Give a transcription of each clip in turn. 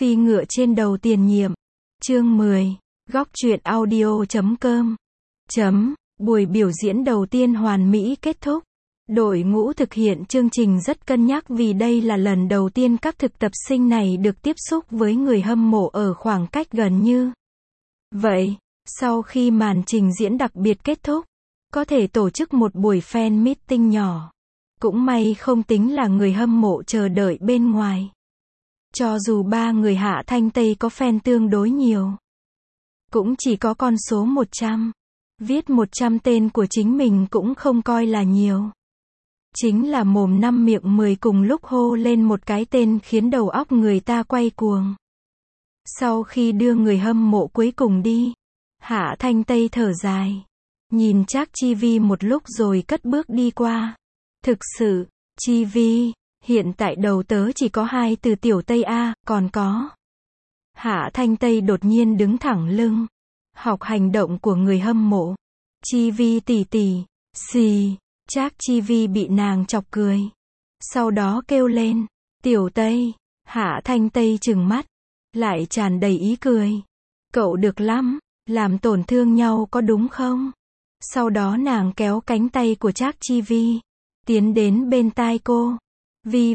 Phi ngựa trên đầu tiền nhiệm. Chương 10. Góc truyện audio.com. Buổi biểu diễn đầu tiên hoàn mỹ kết thúc. Đội ngũ thực hiện chương trình rất cân nhắc vì đây là lần đầu tiên các thực tập sinh này được tiếp xúc với người hâm mộ ở khoảng cách gần như vậy. Sau khi màn trình diễn đặc biệt kết thúc, có thể tổ chức một buổi fan meeting nhỏ. Cũng may không tính là người hâm mộ chờ đợi bên ngoài. Cho dù ba người Hạ Thanh Tây có fan tương đối nhiều, cũng chỉ có con số 100. Viết 100 tên của chính mình cũng không coi là nhiều. Chính là mồm năm miệng 10 cùng lúc hô lên một cái tên khiến đầu óc người ta quay cuồng. Sau khi đưa người hâm mộ cuối cùng đi, Hạ Thanh Tây thở dài, nhìn Trác Chi Vi một lúc rồi cất bước đi qua. Thực sự, Chi Vi, hiện tại đầu tớ chỉ có 2 từ tiểu Tây A, còn có. Hạ Thanh Tây đột nhiên đứng thẳng lưng, học hành động của người hâm mộ. Chi Vi tỷ tỷ, xì. Trác Chi Vi bị nàng chọc cười. Sau đó kêu lên, tiểu Tây. Hạ Thanh Tây trừng mắt, lại tràn đầy ý cười. Cậu được lắm, làm tổn thương nhau có đúng không? Sau đó nàng kéo cánh tay của Trác Chi Vi, tiến đến bên tai cô. Vi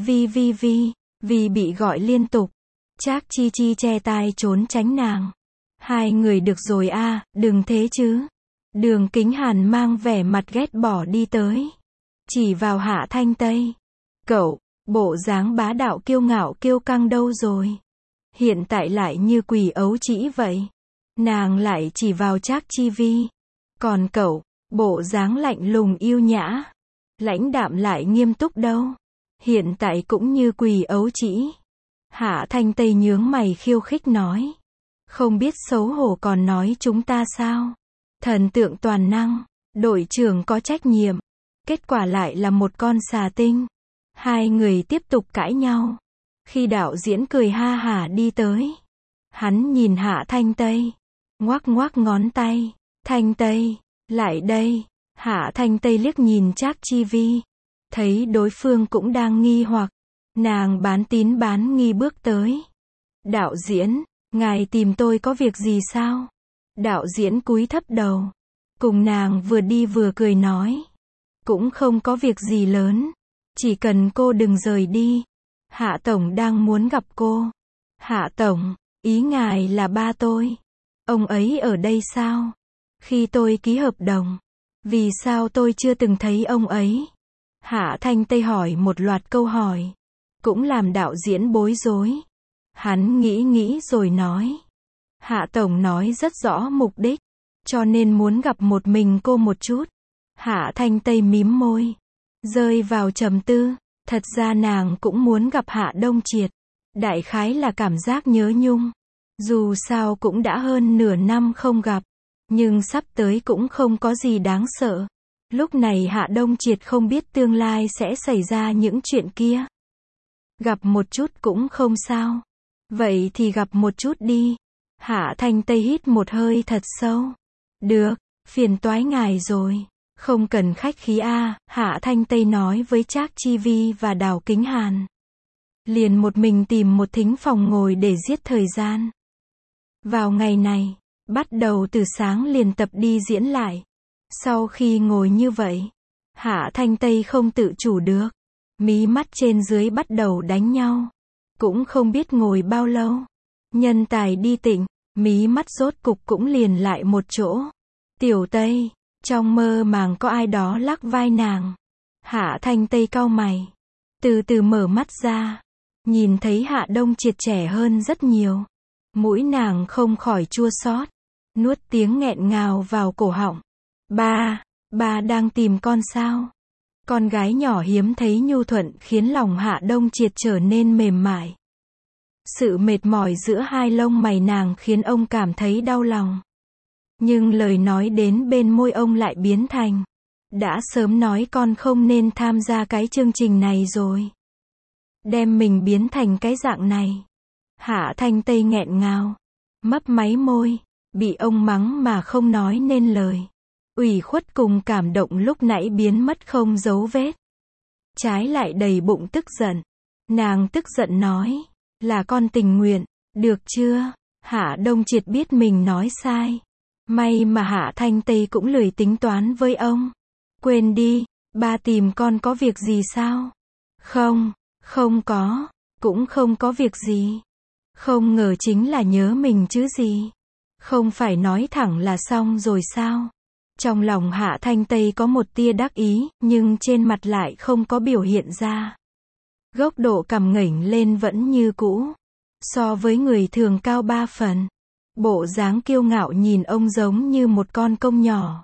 bị gọi liên tục. Trác Chi Chi che tai trốn tránh nàng. Hai người được rồi a, đừng thế chứ. Đường Kính Hàn mang vẻ mặt ghét bỏ đi tới, chỉ vào Hạ Thanh Tây. Cậu, bộ dáng bá đạo kiêu ngạo kiêu căng đâu rồi? Hiện tại lại như quỷ ấu trĩ vậy. Nàng lại chỉ vào Trác Chi Vi. Còn cậu, bộ dáng lạnh lùng yêu nhã, lãnh đạm lại nghiêm túc đâu? Hiện tại cũng như quỷ ấu trĩ. Hạ Thanh Tây nhướng mày khiêu khích nói. Không biết xấu hổ còn nói chúng ta sao? Thần tượng toàn năng, đội trưởng có trách nhiệm. Kết quả lại là một con xà tinh. Hai người tiếp tục cãi nhau. Khi đạo diễn cười ha hả đi tới, hắn nhìn Hạ Thanh Tây, ngoắc ngoắc ngón tay. Thanh Tây, lại đây. Hạ Thanh Tây liếc nhìn Trác Chi Vi, thấy đối phương cũng đang nghi hoặc, nàng bán tín bán nghi bước tới. Đạo diễn, ngài tìm tôi có việc gì sao? Đạo diễn cúi thấp đầu, cùng nàng vừa đi vừa cười nói. Cũng không có việc gì lớn, chỉ cần cô đừng rời đi. Hạ Tổng đang muốn gặp cô. Hạ Tổng, ý ngài là ba tôi. Ông ấy ở đây sao? Khi tôi ký hợp đồng, vì sao tôi chưa từng thấy ông ấy? Hạ Thanh Tây hỏi một loạt câu hỏi, cũng làm đạo diễn bối rối. Hắn nghĩ rồi nói. Hạ Tổng nói rất rõ mục đích, cho nên muốn gặp một mình cô một chút. Hạ Thanh Tây mím môi, rơi vào trầm tư. Thật ra nàng cũng muốn gặp Hạ Đông Triệt. Đại khái là cảm giác nhớ nhung. Dù sao cũng đã hơn nửa năm không gặp, nhưng sắp tới cũng không có gì đáng sợ. Lúc này Hạ Đông Triệt không biết tương lai sẽ xảy ra những chuyện kia. Gặp một chút cũng không sao. Vậy thì gặp một chút đi. Hạ Thanh Tây hít một hơi thật sâu. Được, phiền toái ngài rồi. Không cần khách khí a, Hạ Thanh Tây nói với Trác Chi Vi và Đào Kính Hàn. Liền một mình tìm một thính phòng ngồi để giết thời gian. Vào ngày này, bắt đầu từ sáng liền tập đi diễn lại. Sau khi ngồi như vậy, Hạ Thanh Tây không tự chủ được. Mí mắt trên dưới bắt đầu đánh nhau. Cũng không biết ngồi bao lâu. Nhân tài đi tịnh, mí mắt rốt cục cũng liền lại một chỗ. Tiểu Tây, trong mơ màng có ai đó lắc vai nàng. Hạ Thanh Tây cau mày, từ từ mở mắt ra, nhìn thấy Hạ Đông Triệt trẻ hơn rất nhiều. Mũi nàng không khỏi chua xót, nuốt tiếng nghẹn ngào vào cổ họng. Ba đang tìm con sao? Con gái nhỏ hiếm thấy nhu thuận khiến lòng Hạ Đông Triệt trở nên mềm mại. Sự mệt mỏi giữa hai lông mày nàng khiến ông cảm thấy đau lòng. Nhưng lời nói đến bên môi ông lại biến thành, đã sớm nói con không nên tham gia cái chương trình này rồi. Đem mình biến thành cái dạng này. Hạ Thanh Tây nghẹn ngào, mấp máy môi, bị ông mắng mà không nói nên lời. Ủy khuất cùng cảm động lúc nãy biến mất không dấu vết. Trái lại đầy bụng tức giận. Nàng tức giận nói, là con tình nguyện, Được chưa? Hạ Đông Triệt biết mình nói sai. May mà Hạ Thanh Tây cũng lười tính toán với ông. Quên đi, ba tìm con có việc gì sao? Không, không có, cũng không có việc gì. Không ngờ chính là nhớ mình chứ gì. Không phải nói thẳng là xong rồi sao? Trong lòng Hạ Thanh Tây có một tia đắc ý, nhưng trên mặt lại không có biểu hiện ra. Góc độ cằm ngẩng lên vẫn như cũ. So với người thường cao 3 phần. Bộ dáng kiêu ngạo nhìn ông giống như một con công nhỏ.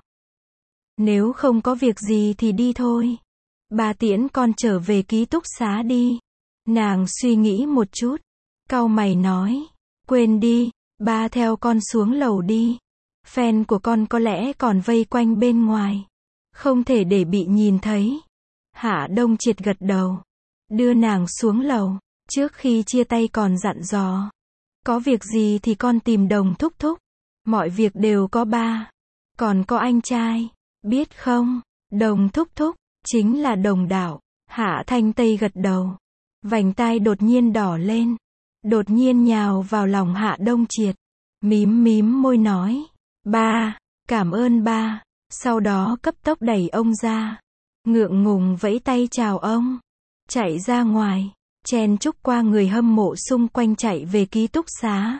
Nếu không có việc gì thì đi thôi. Ba tiễn con trở về ký túc xá đi. Nàng suy nghĩ một chút. Cau mày nói. Quên đi, ba theo con xuống lầu đi. Fan của con có lẽ còn vây quanh bên ngoài. Không thể để bị nhìn thấy. Hạ Đông Triệt gật đầu. Đưa nàng xuống lầu. Trước khi chia tay còn dặn dò. Có việc gì thì con tìm Đồng thúc thúc. Mọi việc đều có ba. Còn có anh trai. Biết không? Đồng thúc thúc. Chính là Đồng Đạo. Hạ Thanh Tây gật đầu. Vành tai đột nhiên đỏ lên. Đột nhiên nhào vào lòng Hạ Đông Triệt. Mím mím môi nói. Ba. Cảm ơn ba. Sau đó cấp tốc đẩy ông ra. Ngượng ngùng vẫy tay chào ông. Chạy ra ngoài. Chen chúc qua người hâm mộ xung quanh chạy về ký túc xá.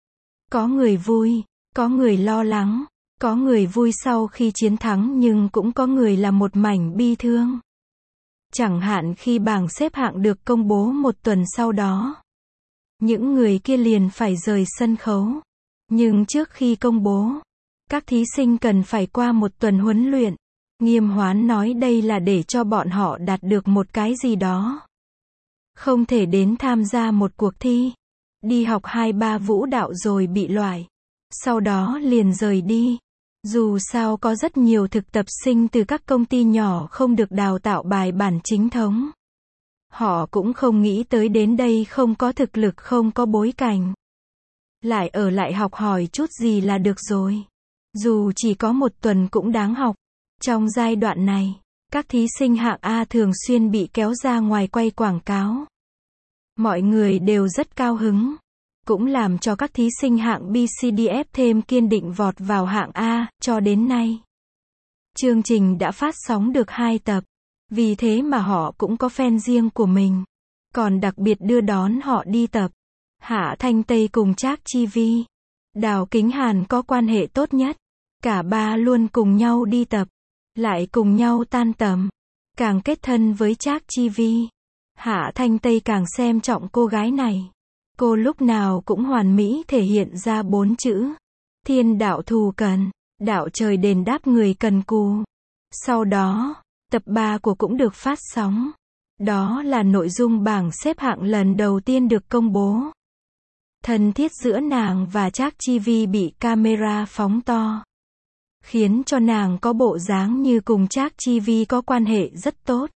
Có người vui, có người lo lắng, có người vui sau khi chiến thắng nhưng cũng có người là một mảnh bi thương. Chẳng hạn khi bảng xếp hạng được công bố một tuần sau đó. Những người kia liền phải rời sân khấu. Nhưng trước khi công bố, các thí sinh cần phải qua một tuần huấn luyện. Nghiêm Hoán nói đây là để cho bọn họ đạt được một cái gì đó. Không thể đến tham gia một cuộc thi. Đi học 2-3 vũ đạo rồi bị loại. Sau đó liền rời đi. Dù sao có rất nhiều thực tập sinh từ các công ty nhỏ không được đào tạo bài bản chính thống. Họ cũng không nghĩ tới đến đây không có thực lực không có bối cảnh. Lại ở lại học hỏi chút gì là được rồi. Dù chỉ có một tuần cũng đáng học. Trong giai đoạn này, các thí sinh hạng A thường xuyên bị kéo ra ngoài quay quảng cáo. Mọi người đều rất cao hứng. Cũng làm cho các thí sinh hạng BCDF thêm kiên định vọt vào hạng A, cho đến nay. Chương trình đã phát sóng được 2 tập. Vì thế mà họ cũng có fan riêng của mình. Còn đặc biệt đưa đón họ đi tập. Hạ Thanh Tây cùng Trác Chi Vi. Đào Kính Hàn có quan hệ tốt nhất. Cả ba luôn cùng nhau đi tập. Lại cùng nhau tan tầm. Càng kết thân với Trác Chi Vi. Hạ Thanh Tây càng xem trọng cô gái này. Cô lúc nào cũng hoàn mỹ thể hiện ra 4 chữ. Thiên đạo thù cần. Đạo trời đền đáp người cần cù. Sau đó, tập 3 của cũng được phát sóng. Đó là nội dung bảng xếp hạng lần đầu tiên được công bố. Thân thiết giữa nàng và Trác Chi Vi bị camera phóng to. Khiến cho nàng có bộ dáng như cùng Trác Chi Vi có quan hệ rất tốt.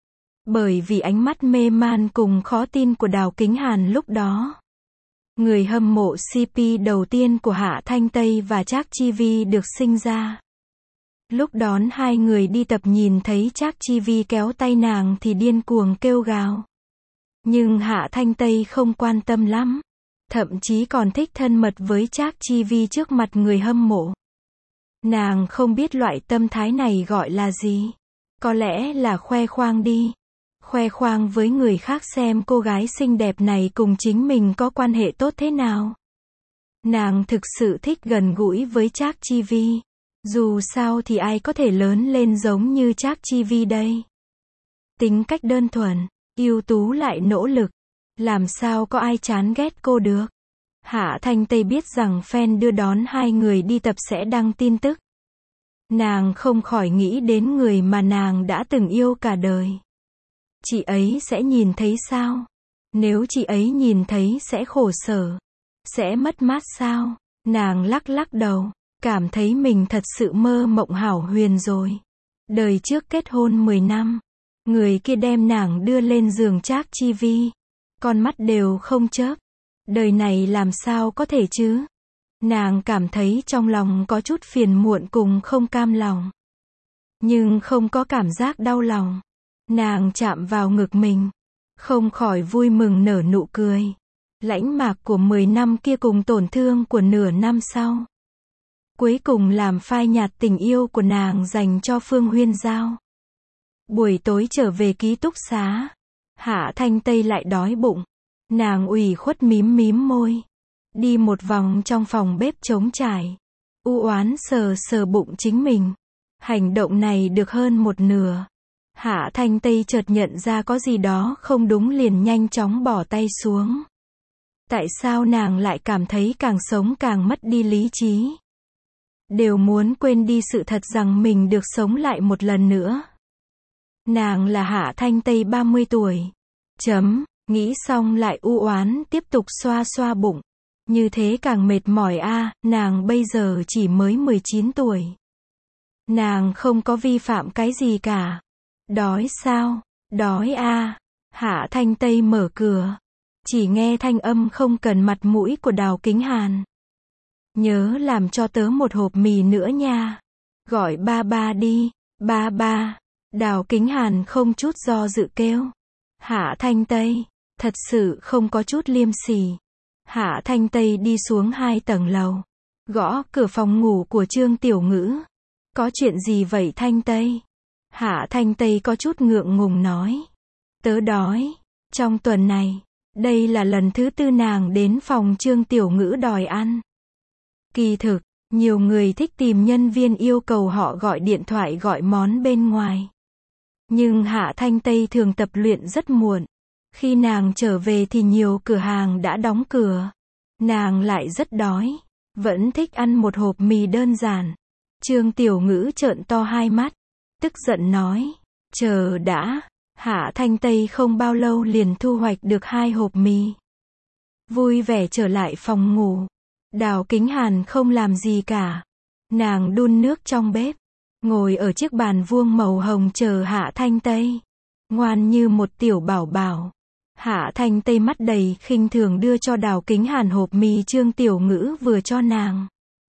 Bởi vì ánh mắt mê man cùng khó tin của Đào Kính Hàn lúc đó. Người hâm mộ CP đầu tiên của Hạ Thanh Tây và Trác Chi Vi được sinh ra. Lúc đón hai người đi tập nhìn thấy Trác Chi Vi kéo tay nàng thì điên cuồng kêu gào. Nhưng Hạ Thanh Tây không quan tâm lắm. Thậm chí còn thích thân mật với Trác Chi Vi trước mặt người hâm mộ. Nàng không biết loại tâm thái này gọi là gì. Có lẽ là khoe khoang đi. Khoe khoang với người khác xem cô gái xinh đẹp này cùng chính mình có quan hệ tốt thế nào. Nàng thực sự thích gần gũi với Trác Chi Vi. Dù sao thì ai có thể lớn lên giống như Trác Chi Vi đây. Tính cách đơn thuần, ưu tú lại nỗ lực. Làm sao có ai chán ghét cô được. Hạ Thanh Tây biết rằng fan đưa đón hai người đi tập sẽ đăng tin tức. Nàng không khỏi nghĩ đến người mà nàng đã từng yêu cả đời. Chị ấy sẽ nhìn thấy sao? Nếu chị ấy nhìn thấy sẽ khổ sở. Sẽ mất mát sao? Nàng lắc lắc đầu. Cảm thấy mình thật sự mơ mộng hảo huyền rồi. Đời trước kết hôn 10 năm. Người kia đem nàng đưa lên giường Trác Chi Vi. Con mắt đều không chớp. Đời này làm sao có thể chứ? Nàng cảm thấy trong lòng có chút phiền muộn cùng không cam lòng. Nhưng không có cảm giác đau lòng. Nàng chạm vào ngực mình. Không khỏi vui mừng nở nụ cười. Lãnh mạc của 10 năm kia cùng tổn thương của nửa năm sau. Cuối cùng làm phai nhạt tình yêu của nàng dành cho Phương Huyên Giao. Buổi tối trở về ký túc xá, Hạ Thanh Tây lại đói bụng. Nàng ủy khuất mím mím môi. Đi một vòng trong phòng bếp trống trải. U oán sờ sờ bụng chính mình. Hành động này được hơn một nửa. Hạ Thanh Tây chợt nhận ra có gì đó không đúng liền nhanh chóng bỏ tay xuống. Tại sao nàng lại cảm thấy càng sống càng mất đi lý trí? Đều muốn quên đi sự thật rằng mình được sống lại một lần nữa. Nàng là Hạ Thanh Tây 30 tuổi. Nghĩ xong lại u oán tiếp tục xoa xoa bụng. Như thế càng mệt mỏi a, nàng bây giờ chỉ mới 19 tuổi. Nàng không có vi phạm cái gì cả. Đói sao? Đói a. Hạ Thanh Tây mở cửa. Chỉ nghe thanh âm không cần mặt mũi của Đào Kính Hàn. Nhớ làm cho tớ một hộp mì nữa nha. Gọi ba ba đi. Ba ba. Đào Kính Hàn không chút do dự kêu. Hạ Thanh Tây. Thật sự không có chút liêm sỉ. Hạ Thanh Tây đi xuống 2 tầng lầu. Gõ cửa phòng ngủ của Trương Tiểu Ngữ. Có chuyện gì vậy Thanh Tây? Hạ Thanh Tây có chút ngượng ngùng nói. Tớ đói. Trong tuần này, đây là lần thứ 4 nàng đến phòng Trương Tiểu Ngữ đòi ăn. Kỳ thực, nhiều người thích tìm nhân viên yêu cầu họ gọi điện thoại gọi món bên ngoài. Nhưng Hạ Thanh Tây thường tập luyện rất muộn. Khi nàng trở về thì nhiều cửa hàng đã đóng cửa. Nàng lại rất đói. Vẫn thích ăn một hộp mì đơn giản. Trương Tiểu Ngữ trợn to hai mắt. Tức giận nói. Chờ đã. Hạ Thanh Tây không bao lâu liền thu hoạch được 2 hộp mì. Vui vẻ trở lại phòng ngủ. Đào Kính Hàn không làm gì cả. Nàng đun nước trong bếp. Ngồi ở chiếc bàn vuông màu hồng chờ Hạ Thanh Tây. Ngoan như một tiểu bảo bảo. Hạ Thanh Tây mắt đầy khinh thường đưa cho Đào Kính Hàn hộp mì Trương Tiểu Ngữ vừa cho nàng.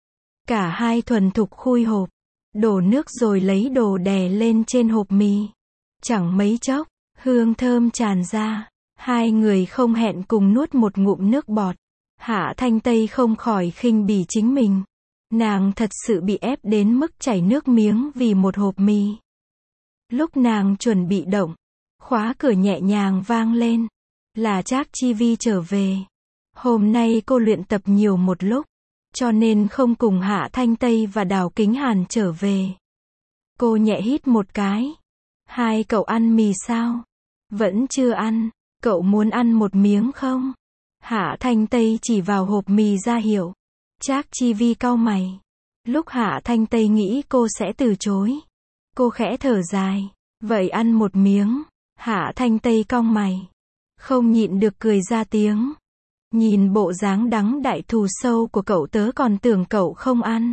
Cả hai thuần thục khui hộp. Đổ nước rồi lấy đồ đè lên trên hộp mì. Chẳng mấy chốc, hương thơm tràn ra. Hai người không hẹn cùng nuốt một ngụm nước bọt. Hạ Thanh Tây không khỏi khinh bỉ chính mình. Nàng thật sự bị ép đến mức chảy nước miếng vì một hộp mì. Lúc nàng chuẩn bị động, khóa cửa nhẹ nhàng vang lên. Là Trác Chi Vi trở về. Hôm nay cô luyện tập nhiều một lúc, cho nên không cùng Hạ Thanh Tây và Đào Kính Hàn trở về. Cô nhẹ hít một cái. Hai cậu ăn mì sao? Vẫn chưa ăn. Cậu muốn ăn một miếng không? Hạ Thanh Tây chỉ vào hộp mì ra hiệu. Trác Chi Vi cau mày. Lúc Hạ Thanh Tây nghĩ cô sẽ từ chối. Cô khẽ thở dài. Vậy ăn một miếng. Hạ Thanh Tây cau mày. Không nhịn được cười ra tiếng. Nhìn bộ dáng đắng đại thù sâu của cậu tớ còn tưởng cậu không ăn.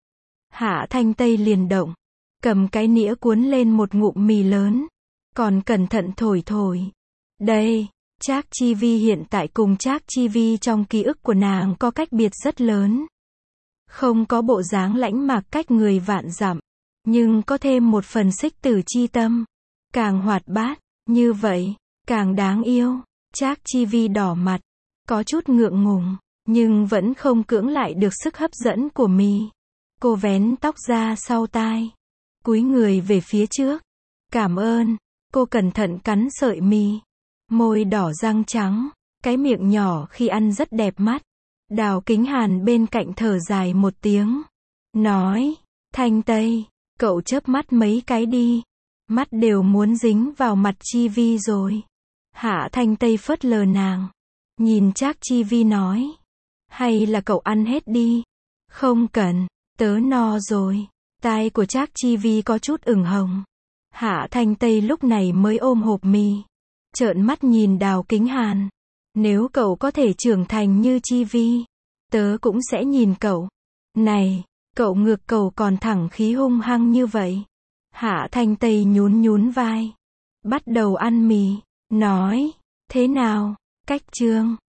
Hạ Thanh Tây liền động. Cầm cái nĩa cuốn lên một ngụm mì lớn. Còn cẩn thận thổi thổi. Đây, Trác Chi Vi hiện tại cùng Trác Chi Vi trong ký ức của nàng có cách biệt rất lớn. Không có bộ dáng lãnh mạc cách người vạn dặm. Nhưng có thêm một phần xích tử chi tâm. Càng hoạt bát, như vậy, càng đáng yêu. Trác Chi Vi đỏ mặt. Có chút ngượng ngùng. Nhưng vẫn không cưỡng lại được sức hấp dẫn của mì. Cô vén tóc ra sau tai. Cúi người về phía trước. Cảm ơn. Cô cẩn thận cắn sợi mì. Môi đỏ răng trắng. Cái miệng nhỏ khi ăn rất đẹp mắt. Đào Kính Hàn bên cạnh thở dài một tiếng. Nói. Thanh Tây. Cậu chớp mắt mấy cái đi. Mắt đều muốn dính vào mặt Chi Vi rồi. Hạ Thanh Tây phớt lờ nàng. Nhìn Trác Chi Vi nói. Hay là cậu ăn hết đi. Không cần. Tớ no rồi. Tai của Trác Chi Vi có chút ửng hồng. Hạ Thanh Tây lúc này mới ôm hộp mì. Trợn mắt nhìn Đào Kính Hàn. Nếu cậu có thể trưởng thành như Chi Vi, tớ cũng sẽ nhìn cậu. Này, cậu ngược cầu còn thẳng khí hung hăng như vậy. Hạ Thanh Tây nhún nhún vai. Bắt đầu ăn mì. Nói, thế nào, cách chương